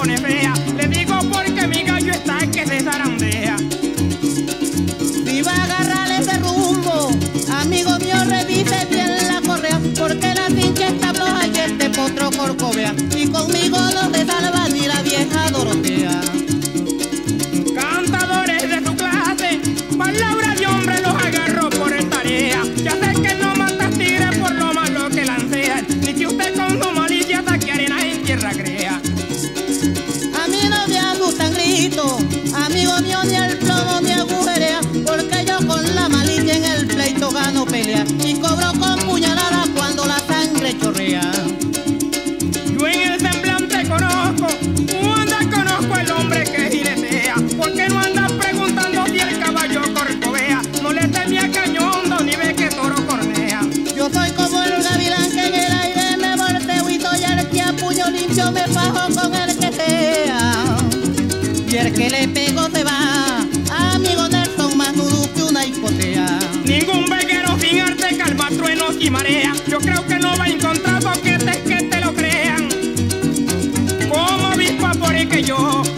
pone fea. Le digo porque mi gallo está que se zarandea. Si va a agarrar ese rumbo, amigo mío, revise bien la correa, porque la pinche está floja y este potro corcovea, y conmigo no se salva ni la vieja Dorotea. Cantadores de su clase, palabra de hombre los agarró por tarea. Ya sé que no matas tigres por lo malo que lancean, ni que usted con su malicia saque arena en tierra crea. A mí no me asustan gritos, amigo mío, ni el plomo me agujerea, porque yo con la malicia en el pleito gano pelea, y cobro con puñalada cuando la sangre chorrea. Yo en el semblante conozco, conozco el hombre que jinecea, porque no anda preguntando si el caballo corcovea, no le teme a cañondo ni ve que toro cornea. Yo soy como el gavilán que en el aire me volteo y soy el que a puño limpio me fajo con el que sea. Y el que le pego se va, amigo Nelson, más nudo que una hipotea. Ningún veguero sin arte calma truenos y marea. Yo creo que no va a encontrar boquetes que te lo crean. Como avispa por el que yo